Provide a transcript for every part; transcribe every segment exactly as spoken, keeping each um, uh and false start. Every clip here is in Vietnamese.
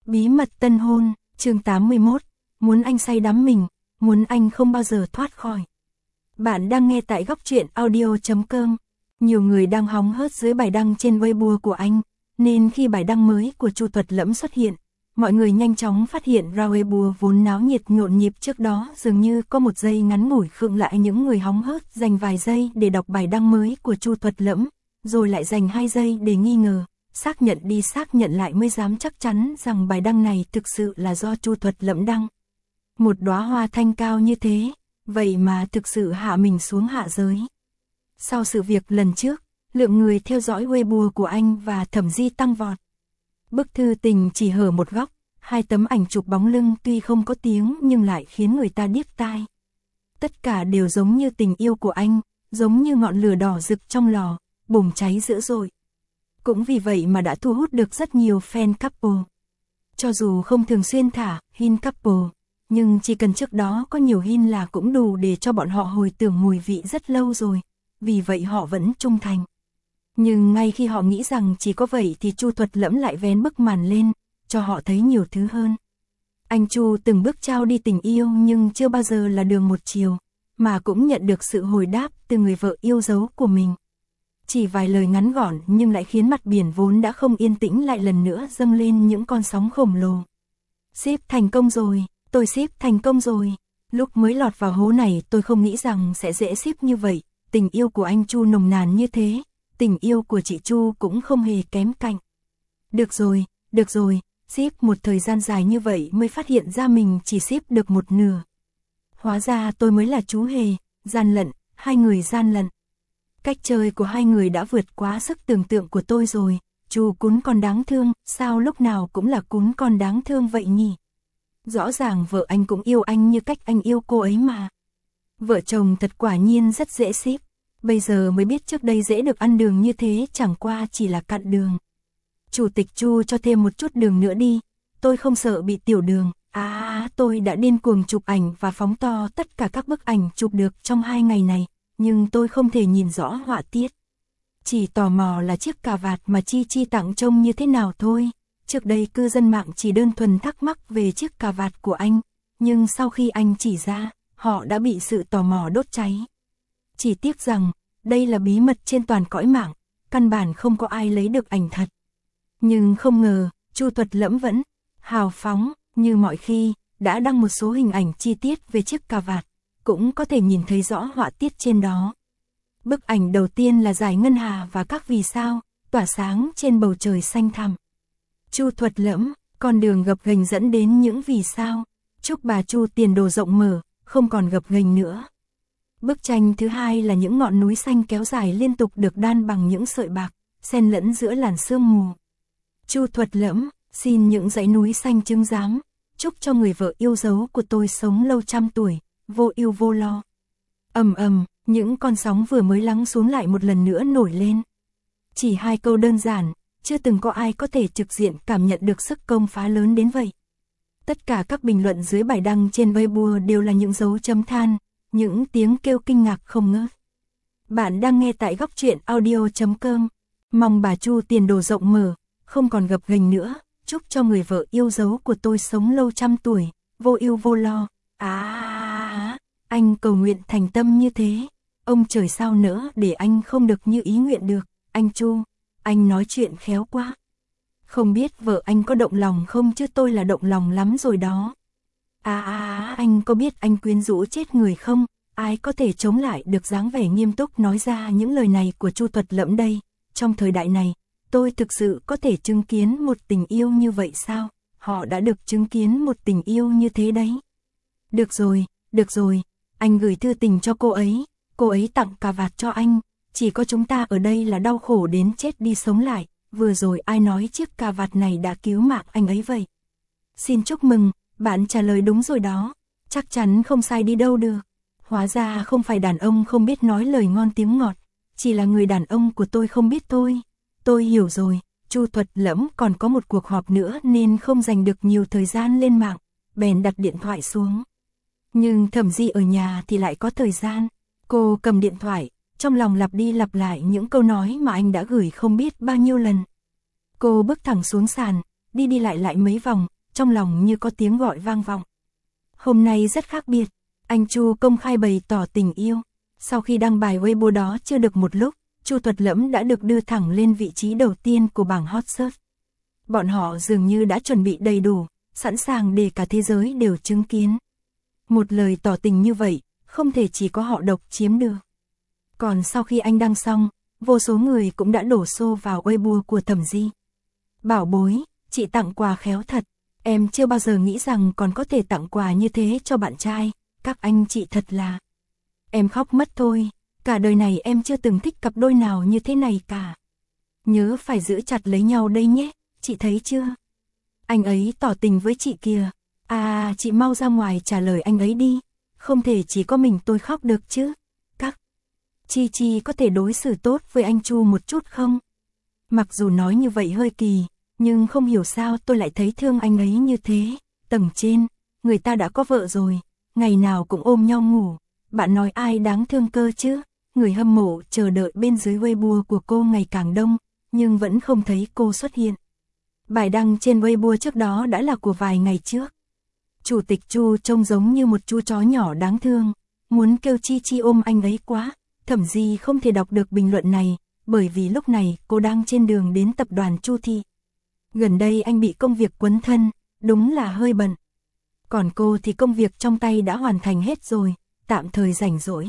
Bí mật tân hôn, chương tám mươi mốt, muốn anh say đắm mình, muốn anh không bao giờ thoát khỏi. Bạn đang nghe tại góc truyện audio chấm com. Nhiều người đang hóng hớt dưới bài đăng trên Weibo của anh, nên khi bài đăng mới của Chu Thuật Lẫm xuất hiện, mọi người nhanh chóng phát hiện ra Weibo vốn náo nhiệt nhộn nhịp trước đó dường như có một giây ngắn ngủi khựng lại, những người hóng hớt dành vài giây để đọc bài đăng mới của Chu Thuật Lẫm, rồi lại dành hai giây để nghi ngờ, xác nhận đi xác nhận lại mới dám chắc chắn rằng bài đăng này thực sự là do Chu Thuật Lẫm đăng. Một đóa hoa thanh cao như thế, vậy mà thực sự hạ mình xuống hạ giới. Sau sự việc lần trước, lượng người theo dõi Weibo của anh và Thẩm Di tăng vọt. Bức thư tình chỉ hở một góc, hai tấm ảnh chụp bóng lưng tuy không có tiếng nhưng lại khiến người ta điếc tai. Tất cả đều giống như tình yêu của anh, giống như ngọn lửa đỏ rực trong lò, bùng cháy dữ dội. Cũng vì vậy mà đã thu hút được rất nhiều fan couple. Cho dù không thường xuyên thả hin couple, nhưng chỉ cần trước đó có nhiều hin là cũng đủ để cho bọn họ hồi tưởng mùi vị rất lâu rồi, vì vậy họ vẫn trung thành. Nhưng ngay khi họ nghĩ rằng chỉ có vậy thì Chu Thuật Lẫm lại vén bức màn lên, cho họ thấy nhiều thứ hơn. Anh Chu từng bước trao đi tình yêu nhưng chưa bao giờ là đường một chiều, mà cũng nhận được sự hồi đáp từ người vợ yêu dấu của mình. Chỉ vài lời ngắn gọn nhưng lại khiến mặt biển vốn đã không yên tĩnh lại lần nữa dâng lên những con sóng khổng lồ. Ship thành công rồi, tôi ship thành công rồi. Lúc mới lọt vào hố này tôi không nghĩ rằng sẽ dễ ship như vậy, tình yêu của anh Chu nồng nàn như thế, tình yêu của chị Chu cũng không hề kém cạnh. Được rồi, được rồi, ship một thời gian dài như vậy mới phát hiện ra mình chỉ ship được một nửa. Hóa ra tôi mới là chú hề, gian lận, hai người gian lận. Cách chơi của hai người đã vượt quá sức tưởng tượng của tôi rồi, Chu cún con đáng thương, sao lúc nào cũng là cún con đáng thương vậy nhỉ? Rõ ràng vợ anh cũng yêu anh như cách anh yêu cô ấy mà. Vợ chồng thật quả nhiên rất dễ ship, bây giờ mới biết trước đây dễ được ăn đường như thế chẳng qua chỉ là cặn đường. Chủ tịch Chu cho thêm một chút đường nữa đi, tôi không sợ bị tiểu đường. À, tôi đã điên cuồng chụp ảnh và phóng to tất cả các bức ảnh chụp được trong hai ngày này. Nhưng tôi không thể nhìn rõ họa tiết. Chỉ tò mò là chiếc cà vạt mà Chi Chi tặng trông như thế nào thôi. Trước đây cư dân mạng chỉ đơn thuần thắc mắc về chiếc cà vạt của anh, nhưng sau khi anh chỉ ra, họ đã bị sự tò mò đốt cháy. Chỉ tiếc rằng, đây là bí mật trên toàn cõi mạng, căn bản không có ai lấy được ảnh thật. Nhưng không ngờ, Chu Thuật Lẫm vẫn hào phóng, như mọi khi, đã đăng một số hình ảnh chi tiết về chiếc cà vạt. Cũng có thể nhìn thấy rõ họa tiết trên đó. Bức ảnh đầu tiên là dải ngân hà và các vì sao, tỏa sáng trên bầu trời xanh thẳm. Chu Thuật Lẫm, con đường gập ghềnh dẫn đến những vì sao, chúc bà Chu tiền đồ rộng mở, không còn gập ghềnh nữa. Bức tranh thứ hai là những ngọn núi xanh kéo dài liên tục được đan bằng những sợi bạc, xen lẫn giữa làn sương mù. Chu Thuật Lẫm, xin những dãy núi xanh chứng giám, chúc cho người vợ yêu dấu của tôi sống lâu trăm tuổi. Vô ưu vô lo. Ầm ầm, những con sóng vừa mới lắng xuống lại một lần nữa nổi lên. Chỉ hai câu đơn giản, chưa từng có ai có thể trực diện cảm nhận được sức công phá lớn đến vậy. Tất cả các bình luận dưới bài đăng trên Weibo đều là những dấu chấm than, những tiếng kêu kinh ngạc không ngớt. Bạn đang nghe tại góc truyện audio chấm com. Mong bà Chu tiền đồ rộng mở, không còn gập ghềnh nữa, chúc cho người vợ yêu dấu của tôi sống lâu trăm tuổi, vô ưu vô lo. À, anh cầu nguyện thành tâm như thế, ông trời sao nỡ để anh không được như ý nguyện được, anh Chu, anh nói chuyện khéo quá. Không biết vợ anh có động lòng không chứ tôi là động lòng lắm rồi đó. À, à anh có biết anh quyến rũ chết người không, ai có thể chống lại được dáng vẻ nghiêm túc nói ra những lời này của Chu Thuật Lẫm đây, trong thời đại này, tôi thực sự có thể chứng kiến một tình yêu như vậy sao, họ đã được chứng kiến một tình yêu như thế đấy. Được rồi, được rồi, anh gửi thư tình cho cô ấy, cô ấy tặng cà vạt cho anh, chỉ có chúng ta ở đây là đau khổ đến chết đi sống lại, vừa rồi ai nói chiếc cà vạt này đã cứu mạng anh ấy vậy? Xin chúc mừng, bạn trả lời đúng rồi đó, chắc chắn không sai đi đâu được. Hóa ra không phải đàn ông không biết nói lời ngon tiếng ngọt, chỉ là người đàn ông của tôi không biết thôi. Tôi hiểu rồi, Chu Thuật Lẫm còn có một cuộc họp nữa nên không dành được nhiều thời gian lên mạng, bèn đặt điện thoại xuống. Nhưng Thẩm Di ở nhà thì lại có thời gian. Cô cầm điện thoại, trong lòng lặp đi lặp lại những câu nói mà anh đã gửi không biết bao nhiêu lần. Cô bước thẳng xuống sàn, đi đi lại lại mấy vòng, trong lòng như có tiếng gọi vang vọng. Hôm nay rất khác biệt, anh Chu công khai bày tỏ tình yêu. Sau khi đăng bài Weibo đó chưa được một lúc, Chu Thuật Lẫm đã được đưa thẳng lên vị trí đầu tiên của bảng hot search. Bọn họ dường như đã chuẩn bị đầy đủ, sẵn sàng để cả thế giới đều chứng kiến. Một lời tỏ tình như vậy, không thể chỉ có họ độc chiếm được. Còn sau khi anh đăng xong, vô số người cũng đã đổ xô vào Weibo của Thẩm Di. Bảo bối, chị tặng quà khéo thật, em chưa bao giờ nghĩ rằng còn có thể tặng quà như thế cho bạn trai, các anh chị thật là... Em khóc mất thôi, cả đời này em chưa từng thích cặp đôi nào như thế này cả. Nhớ phải giữ chặt lấy nhau đây nhé, chị thấy chưa? Anh ấy tỏ tình với chị kìa, à chị mau ra ngoài trả lời anh ấy đi, không thể chỉ có mình tôi khóc được chứ. Các Chi Chi có thể đối xử tốt với anh Chu một chút không? Mặc dù nói như vậy hơi kỳ, nhưng không hiểu sao tôi lại thấy thương anh ấy như thế. Tầng trên, người ta đã có vợ rồi, ngày nào cũng ôm nhau ngủ. Bạn nói ai đáng thương cơ chứ? Người hâm mộ chờ đợi bên dưới Weibo của cô ngày càng đông, nhưng vẫn không thấy cô xuất hiện. Bài đăng trên Weibo trước đó đã là của vài ngày trước. Chủ tịch Chu trông giống như một chú chó nhỏ đáng thương, muốn kêu Chi Chi ôm anh ấy quá. Thẩm Di không thể đọc được bình luận này, bởi vì lúc này cô đang trên đường đến tập đoàn Chu Thị. Gần đây anh bị công việc quấn thân, đúng là hơi bận. Còn cô thì công việc trong tay đã hoàn thành hết rồi, tạm thời rảnh rỗi.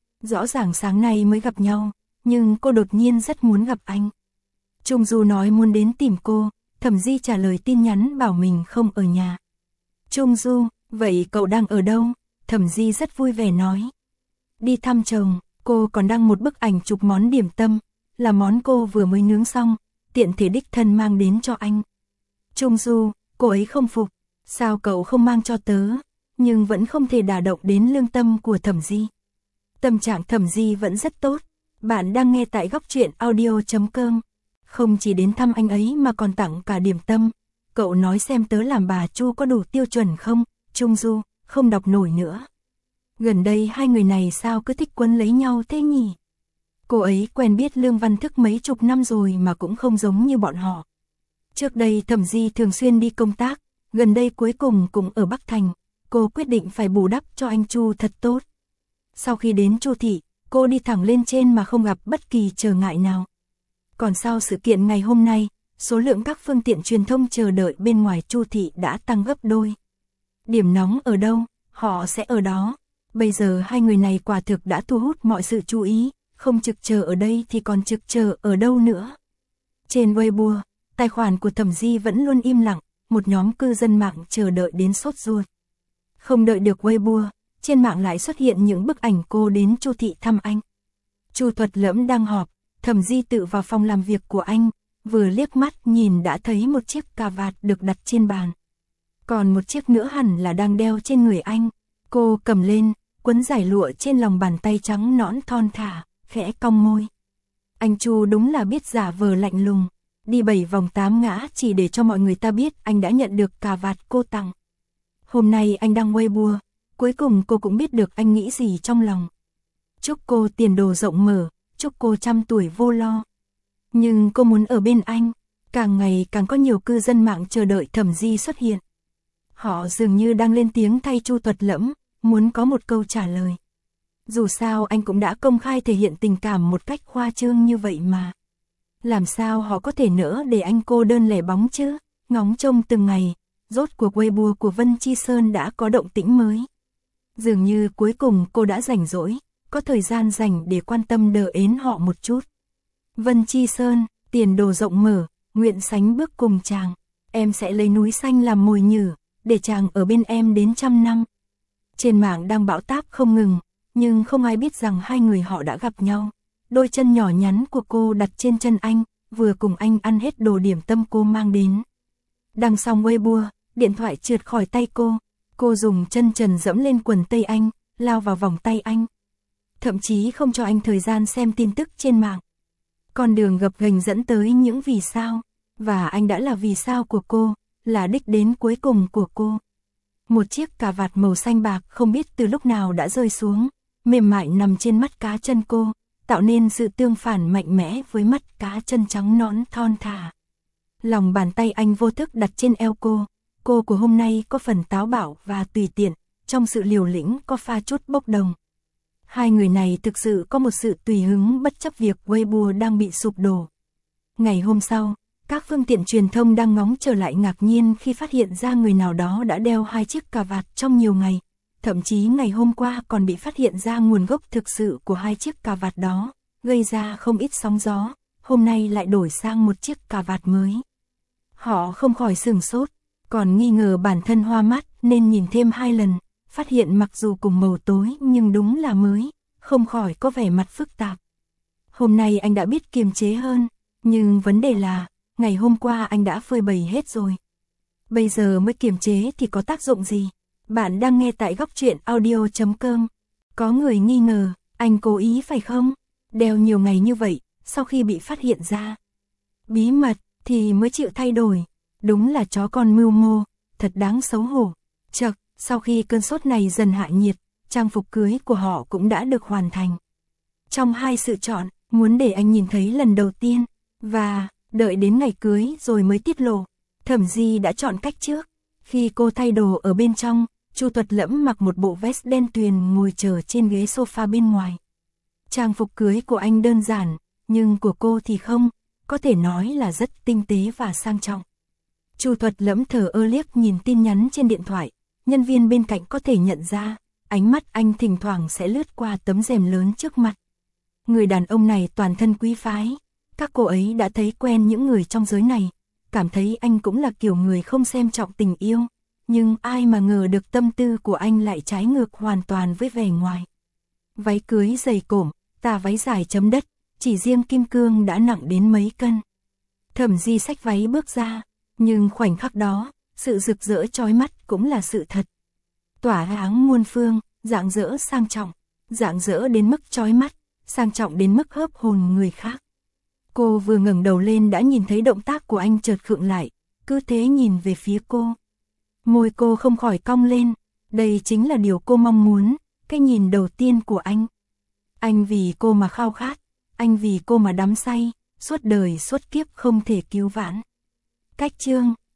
Rõ ràng sáng nay mới gặp nhau, nhưng cô đột nhiên rất muốn gặp anh. Trung Du nói muốn đến tìm cô, Thẩm Di trả lời tin nhắn bảo mình không ở nhà. Trung Du, vậy cậu đang ở đâu? Thẩm Di rất vui vẻ nói. Đi thăm chồng, cô còn đăng một bức ảnh chụp món điểm tâm, là món cô vừa mới nướng xong, tiện thể đích thân mang đến cho anh. Trung Du, cô ấy không phục, sao cậu không mang cho tớ, nhưng vẫn không thể đả động đến lương tâm của Thẩm Di. Tâm trạng Thẩm Di vẫn rất tốt, bạn đang nghe tại góc truyện audio chấm com. Không chỉ đến thăm anh ấy mà còn tặng cả điểm tâm, cậu nói xem tớ làm bà Chu có đủ tiêu chuẩn không? Trung Du, không đọc nổi nữa. Gần đây hai người này sao cứ thích quấn lấy nhau thế nhỉ? Cô ấy quen biết Lương Văn Thức mấy chục năm rồi mà cũng không giống như bọn họ. Trước đây Thẩm Di thường xuyên đi công tác, gần đây cuối cùng cũng ở Bắc Thành, cô quyết định phải bù đắp cho anh Chu thật tốt. Sau khi đến Chu Thị, cô đi thẳng lên trên mà không gặp bất kỳ trở ngại nào. Còn sau sự kiện ngày hôm nay, số lượng các phương tiện truyền thông chờ đợi bên ngoài Chu Thị đã tăng gấp đôi. Điểm nóng ở đâu, họ sẽ ở đó. Bây giờ hai người này quả thực đã thu hút mọi sự chú ý, không trực chờ ở đây thì còn trực chờ ở đâu nữa. Trên Weibo, tài khoản của Thẩm Di vẫn luôn im lặng, một nhóm cư dân mạng chờ đợi đến sốt ruột. Không đợi được Weibo, trên mạng lại xuất hiện những bức ảnh cô đến Chu Thị thăm anh. Chu Thuật Lẫm đang họp, Thẩm Di tự vào phòng làm việc của anh, vừa liếc mắt nhìn đã thấy một chiếc cà vạt được đặt trên bàn. Còn một chiếc nữa hẳn là đang đeo trên người anh. Cô cầm lên, quấn giải lụa trên lòng bàn tay trắng nõn thon thả, khẽ cong môi. Anh Chu đúng là biết giả vờ lạnh lùng, đi bảy vòng tám ngã chỉ để cho mọi người ta biết anh đã nhận được cà vạt cô tặng. Hôm nay anh đăng Weibo, cuối cùng cô cũng biết được anh nghĩ gì trong lòng. Chúc cô tiền đồ rộng mở, chúc cô trăm tuổi vô lo. Nhưng cô muốn ở bên anh, càng ngày càng có nhiều cư dân mạng chờ đợi Thẩm Di xuất hiện. Họ dường như đang lên tiếng thay Chu Thuật Lẫm, muốn có một câu trả lời. Dù sao anh cũng đã công khai thể hiện tình cảm một cách khoa trương như vậy mà. Làm sao họ có thể nỡ để anh cô đơn lẻ bóng chứ? Ngóng trông từng ngày, rốt cuộc Weibo của Vân Chi Sơn đã có động tĩnh mới. Dường như cuối cùng cô đã rảnh rỗi, có thời gian dành để quan tâm đờ ến họ một chút. Vân Chi Sơn, tiền đồ rộng mở, nguyện sánh bước cùng chàng. Em sẽ lấy núi xanh làm mồi nhử, để chàng ở bên em đến trăm năm. Trên mạng đang bão táp không ngừng, nhưng không ai biết rằng hai người họ đã gặp nhau. Đôi chân nhỏ nhắn của cô đặt trên chân anh, vừa cùng anh ăn hết đồ điểm tâm cô mang đến. Đăng xong Weibo, điện thoại trượt khỏi tay cô. Cô dùng chân trần dẫm lên quần tây anh, lao vào vòng tay anh. Thậm chí không cho anh thời gian xem tin tức trên mạng. Con đường gập ghềnh dẫn tới những vì sao, và anh đã là vì sao của cô, là đích đến cuối cùng của cô. Một chiếc cà vạt màu xanh bạc không biết từ lúc nào đã rơi xuống, mềm mại nằm trên mắt cá chân cô, tạo nên sự tương phản mạnh mẽ với mắt cá chân trắng nõn thon thả. Lòng bàn tay anh vô thức đặt trên eo cô, cô của hôm nay có phần táo bạo và tùy tiện, trong sự liều lĩnh có pha chút bốc đồng. Hai người này thực sự có một sự tùy hứng bất chấp việc Weibo đang bị sụp đổ. Ngày hôm sau, các phương tiện truyền thông đang ngóng trở lại ngạc nhiên khi phát hiện ra người nào đó đã đeo hai chiếc cà vạt trong nhiều ngày. Thậm chí ngày hôm qua còn bị phát hiện ra nguồn gốc thực sự của hai chiếc cà vạt đó, gây ra không ít sóng gió, hôm nay lại đổi sang một chiếc cà vạt mới. Họ không khỏi sửng sốt, còn nghi ngờ bản thân hoa mắt nên nhìn thêm hai lần, phát hiện mặc dù cùng màu tối nhưng đúng là mới, không khỏi có vẻ mặt phức tạp. Hôm nay anh đã biết kiềm chế hơn, nhưng vấn đề là, ngày hôm qua anh đã phơi bày hết rồi. Bây giờ mới kiềm chế thì có tác dụng gì? Bạn đang nghe tại góc truyện audio chấm com. Có người nghi ngờ, anh cố ý phải không? Đeo nhiều ngày như vậy, sau khi bị phát hiện ra. Bí mật, thì mới chịu thay đổi. Đúng là chó con mưu mô, thật đáng xấu hổ. Chậc, sau khi cơn sốt này dần hạ nhiệt, trang phục cưới của họ cũng đã được hoàn thành. Trong hai sự chọn, muốn để anh nhìn thấy lần đầu tiên, và đợi đến ngày cưới rồi mới tiết lộ. Thẩm Di đã chọn cách trước. Khi cô thay đồ ở bên trong, Chu Tuật Lẫm mặc một bộ vest đen tuyền ngồi chờ trên ghế sofa bên ngoài. Trang phục cưới của anh đơn giản, nhưng của cô thì không, có thể nói là rất tinh tế và sang trọng. Chu Tuật Lẫm thờ ơ liếc nhìn tin nhắn trên điện thoại, nhân viên bên cạnh có thể nhận ra, ánh mắt anh thỉnh thoảng sẽ lướt qua tấm rèm lớn trước mặt. Người đàn ông này toàn thân quý phái, các cô ấy đã thấy quen những người trong giới này, cảm thấy anh cũng là kiểu người không xem trọng tình yêu, nhưng ai mà ngờ được tâm tư của anh lại trái ngược hoàn toàn với vẻ ngoài. Váy cưới dày cổm, tà váy dài chấm đất, chỉ riêng kim cương đã nặng đến mấy cân. Thẩm Di xách váy bước ra, nhưng khoảnh khắc đó, sự rực rỡ chói mắt cũng là sự thật. Tỏa áng muôn phương, rạng rỡ sang trọng, rạng rỡ đến mức chói mắt, sang trọng đến mức hớp hồn người khác. Cô vừa ngẩng đầu lên đã nhìn thấy động tác của anh chợt khựng lại, cứ thế nhìn về phía cô. Môi cô không khỏi cong lên, đây chính là điều cô mong muốn, cái nhìn đầu tiên của anh. Anh vì cô mà khao khát, anh vì cô mà đắm say, suốt đời suốt kiếp không thể cứu vãn. Cách chương